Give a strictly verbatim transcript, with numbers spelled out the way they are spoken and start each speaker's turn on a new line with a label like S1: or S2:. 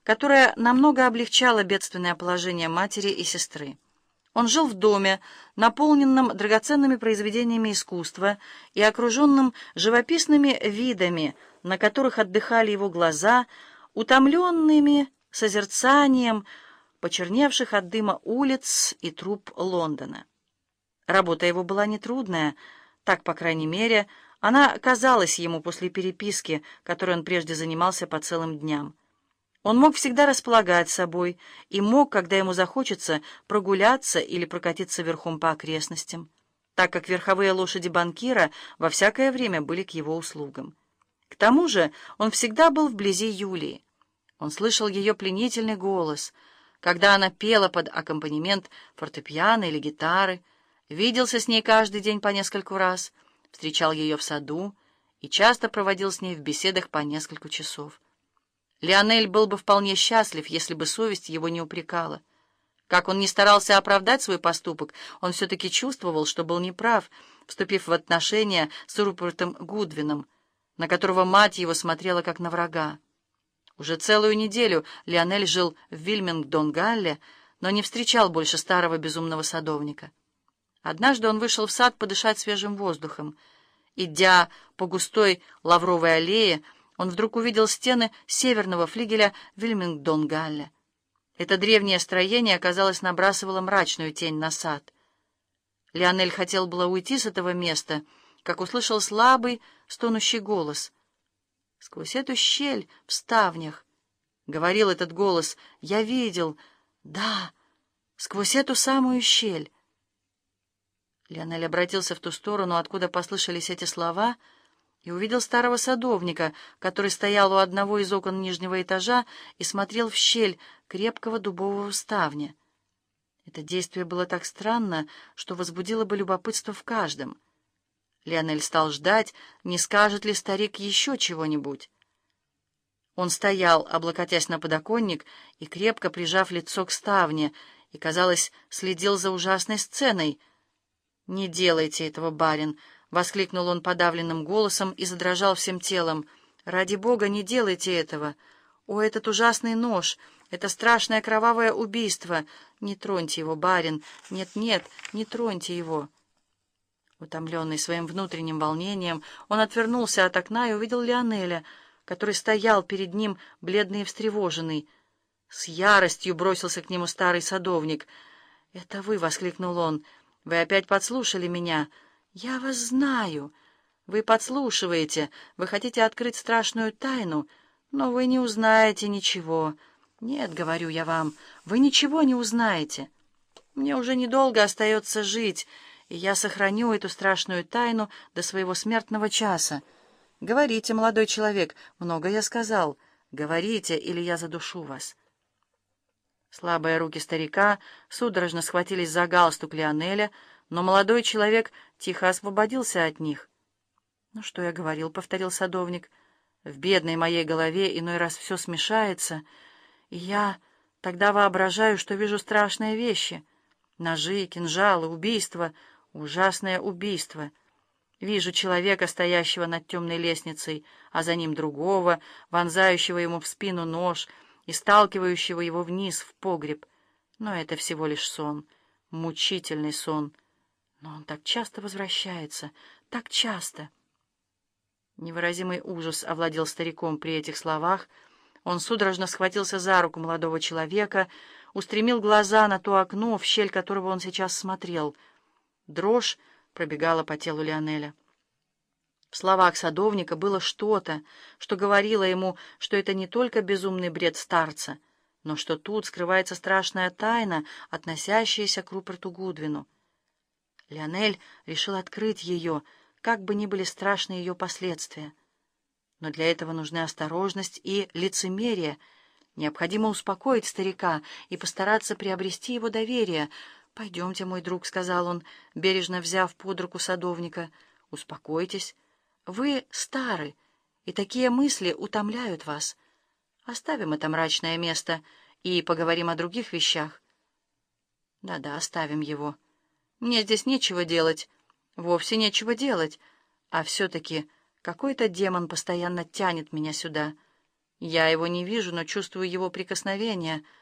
S1: которая намного облегчала бедственное положение матери и сестры. Он жил в доме, наполненном драгоценными произведениями искусства и окруженным живописными видами, на которых отдыхали его глаза, утомленными созерцанием почерневших от дыма улиц и труб Лондона. Работа его была нетрудная, так, по крайней мере, она казалась ему после переписки, которой он прежде занимался по целым дням. Он мог всегда располагать собой и мог, когда ему захочется, прогуляться или прокатиться верхом по окрестностям, так как верховые лошади банкира во всякое время были к его услугам. К тому же он всегда был вблизи Юлии. Он слышал ее пленительный голос, когда она пела под аккомпанемент фортепиано или гитары, виделся с ней каждый день по нескольку раз, встречал ее в саду и часто проводил с ней в беседах по несколько часов. Лионель был бы вполне счастлив, если бы совесть его не упрекала. Как он ни старался оправдать свой поступок, он все-таки чувствовал, что был неправ, вступив в отношения с Рупертом Гудвином, на которого мать его смотрела как на врага. Уже целую неделю Лионель жил в Вильмингдон-Галле, но не встречал больше старого безумного садовника. Однажды он вышел в сад подышать свежим воздухом. Идя по густой лавровой аллее, он вдруг увидел стены северного флигеля Вильмингдон-Галле. Это древнее строение, казалось, набрасывало мрачную тень на сад. Лионель хотел было уйти с этого места, как услышал слабый, стонущий голос. Сквозь эту щель в ставнях, — говорил этот голос, — я видел, да, сквозь эту самую щель. Лионель обратился в ту сторону, откуда послышались эти слова, и увидел старого садовника, который стоял у одного из окон нижнего этажа и смотрел в щель крепкого дубового ставня. Это действие было так странно, что возбудило бы любопытство в каждом. Лионель стал ждать, не скажет ли старик еще чего-нибудь. Он стоял, облокотясь на подоконник и крепко прижав лицо к ставне, и, казалось, следил за ужасной сценой. «Не делайте этого, барин!» — воскликнул он подавленным голосом и задрожал всем телом. «Ради Бога, не делайте этого! О, этот ужасный нож! Это страшное кровавое убийство! Не троньте его, барин! Нет-нет, не троньте его!» Утомленный своим внутренним волнением, он отвернулся от окна и увидел Лионеля, который стоял перед ним, бледный и встревоженный. С яростью бросился к нему старый садовник. «Это вы!» — воскликнул он. «Вы опять подслушали меня. Я вас знаю. Вы подслушиваете. Вы хотите открыть страшную тайну, но вы не узнаете ничего. Нет, говорю я вам, вы ничего не узнаете. Мне уже недолго остается жить, и я сохраню эту страшную тайну до своего смертного часа. Говорите, молодой человек, много я сказал. Говорите, или я задушу вас». Слабые руки старика судорожно схватились за галстук Лионеля, но молодой человек тихо освободился от них. «Ну, что я говорил», — повторил садовник, — «в бедной моей голове иной раз все смешается, и я тогда воображаю, что вижу страшные вещи. Ножи, кинжалы, убийства, ужасное убийство. Вижу человека, стоящего над темной лестницей, а за ним другого, вонзающего ему в спину нож и сталкивающего его вниз в погреб. Но это всего лишь сон, мучительный сон. Но он так часто возвращается, так часто». Невыразимый ужас овладел стариком при этих словах. Он судорожно схватился за руку молодого человека, устремил глаза на то окно, в щель которого он сейчас смотрел. Дрожь пробегала по телу Лионеля. В словах садовника было что-то, что говорило ему, что это не только безумный бред старца, но что тут скрывается страшная тайна, относящаяся к Руперту Гудвину. Лионель решил открыть ее, как бы ни были страшны ее последствия. Но для этого нужны осторожность и лицемерие. Необходимо успокоить старика и постараться приобрести его доверие. «Пойдемте, мой друг», — сказал он, бережно взяв под руку садовника. «Успокойтесь. Вы стары, и такие мысли утомляют вас. Оставим это мрачное место и поговорим о других вещах». «Да-да, оставим его. Мне здесь нечего делать, вовсе нечего делать, а все-таки какой-то демон постоянно тянет меня сюда. Я его не вижу, но чувствую его прикосновение.